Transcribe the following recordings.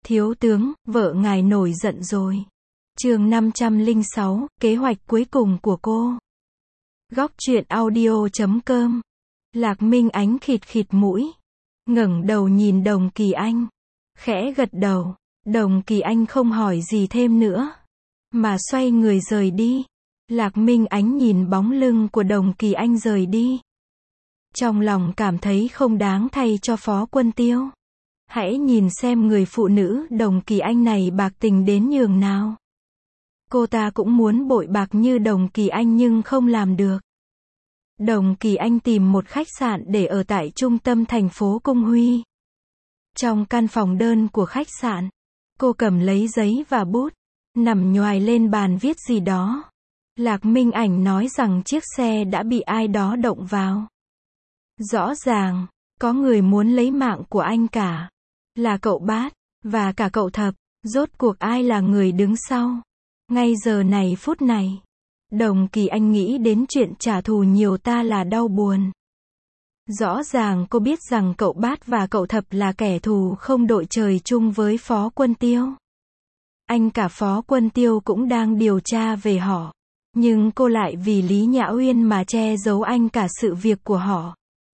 Thiếu tướng, vợ ngài nổi giận rồi. Chương 506, kế hoạch cuối cùng của cô. Góc truyện audio.com. Lạc Minh Ánh khịt khịt mũi, ngẩng đầu nhìn Đồng Kỳ Anh, khẽ gật đầu. Đồng Kỳ Anh không hỏi gì thêm nữa, mà xoay người rời đi. Lạc Minh Ánh nhìn bóng lưng của Đồng Kỳ Anh rời đi, trong lòng cảm thấy không đáng thay cho Phó Quân Tiêu. Hãy nhìn xem người phụ nữ Đồng Kỳ Anh này bạc tình đến nhường nào. Cô ta cũng muốn bội bạc như Đồng Kỳ Anh nhưng không làm được. Đồng Kỳ Anh tìm một khách sạn để ở tại trung tâm thành phố Cung Huy. Trong căn phòng đơn của khách sạn, cô cầm lấy giấy và bút, nằm nhoài lên bàn viết gì đó. Lạc Minh Ảnh nói rằng chiếc xe đã bị ai đó động vào. Rõ ràng, có người muốn lấy mạng của anh cả. Là cậu Bát, và cả cậu Thập. Rốt cuộc ai là người đứng sau? Ngay giờ này phút này, Đồng Kỳ Anh nghĩ đến chuyện trả thù nhiều ta là đau buồn. Rõ ràng cô biết rằng cậu Bát và cậu Thập là kẻ thù không đội trời chung với Phó Quân Tiêu. Anh cả Phó Quân Tiêu cũng đang điều tra về họ. Nhưng cô lại vì Lý Nhã Uyên mà che giấu anh cả sự việc của họ.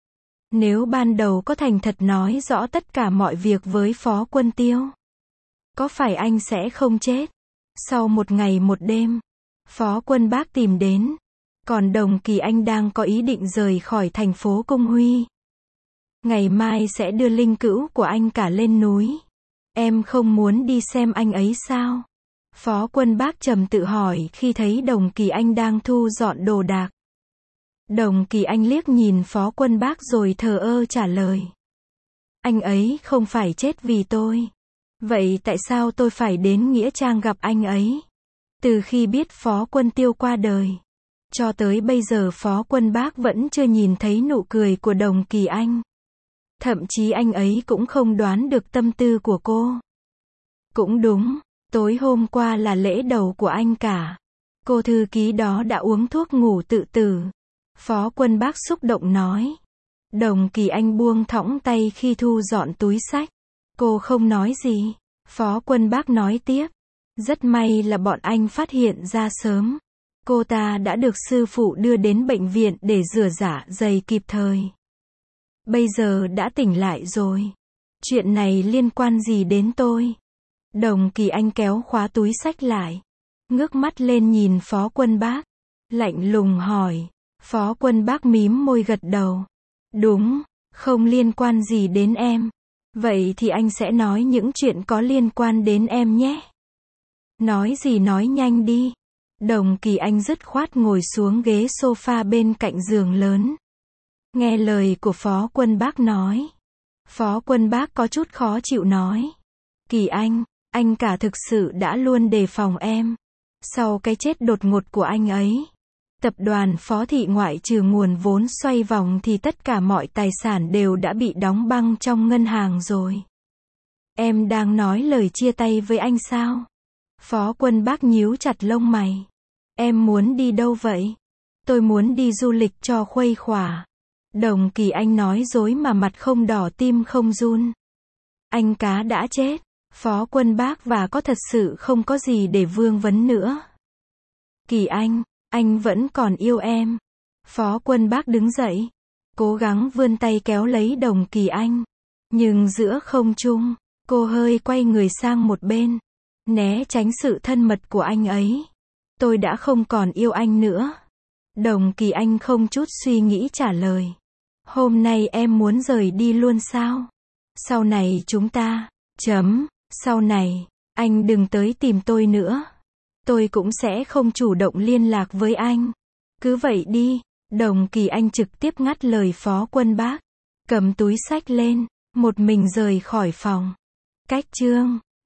Nếu ban đầu có thành thật nói rõ tất cả mọi việc với Phó Quân Tiêu, có phải anh sẽ không chết? Sau một ngày một đêm, Phó Quân Bác tìm đến. Còn Đồng Kỳ Anh đang có ý định rời khỏi thành phố Cung Huy. Ngày mai sẽ đưa linh cữu của anh cả lên núi. Em không muốn đi xem anh ấy sao? Phó Quân Bác trầm tự hỏi khi thấy Đồng Kỳ Anh đang thu dọn đồ đạc. Đồng Kỳ Anh liếc nhìn Phó Quân Bác rồi thờ ơ trả lời. Anh ấy không phải chết vì tôi. Vậy tại sao tôi phải đến Nghĩa Trang gặp anh ấy? Từ khi biết Phó Quân Tiêu qua đời, cho tới bây giờ Phó Quân Bác vẫn chưa nhìn thấy nụ cười của Đồng Kỳ Anh. Thậm chí anh ấy cũng không đoán được tâm tư của cô. Cũng đúng, tối hôm qua là lễ đầu của anh cả. Cô thư ký đó đã uống thuốc ngủ tự tử. Phó Quân Bác xúc động nói. Đồng Kỳ Anh buông thõng tay khi thu dọn túi xách. Cô không nói gì. Phó Quân Bác nói tiếp. Rất may là bọn anh phát hiện ra sớm. Cô ta đã được sư phụ đưa đến bệnh viện để rửa dạ dày kịp thời. Bây giờ đã tỉnh lại rồi. Chuyện này liên quan gì đến tôi? Đồng Kỳ Anh kéo khóa túi xách lại, ngước mắt lên nhìn Phó Quân Bác, lạnh lùng hỏi. Phó Quân Bác mím môi gật đầu. Đúng, không liên quan gì đến em. Vậy thì anh sẽ nói những chuyện có liên quan đến em nhé. Nói gì nói nhanh đi. Đồng Kỳ Anh dứt khoát ngồi xuống ghế sofa bên cạnh giường lớn. Nghe lời của Phó Quân Bác nói. Phó Quân Bác có chút khó chịu nói. Kỳ anh cả thực sự đã luôn đề phòng em. Sau cái chết đột ngột của anh ấy, tập đoàn Phó Thị ngoại trừ nguồn vốn xoay vòng thì tất cả mọi tài sản đều đã bị đóng băng trong ngân hàng rồi. Em đang nói lời chia tay với anh sao? Phó Quân Bác nhíu chặt lông mày. Em muốn đi đâu vậy? Tôi muốn đi du lịch cho khuây khỏa. Đồng Kỳ Anh nói dối mà mặt không đỏ tim không run. Anh cá đã chết. Phó Quân Bác và có thật sự không có gì để vương vấn nữa. Kỳ anh vẫn còn yêu em. Phó Quân Bác đứng dậy, cố gắng vươn tay kéo lấy Đồng Kỳ Anh. Nhưng giữa không trung, cô hơi quay người sang một bên, né tránh sự thân mật của anh ấy. Tôi đã không còn yêu anh nữa. Đồng Kỳ Anh không chút suy nghĩ trả lời. Hôm nay em muốn rời đi luôn sao? Sau này chúng ta, sau này, anh đừng tới tìm tôi nữa. Tôi cũng sẽ không chủ động liên lạc với anh. Cứ vậy đi. Đồng Kỳ Anh trực tiếp ngắt lời Phó Quân Bác, cầm túi xách lên, một mình rời khỏi phòng. Cách chương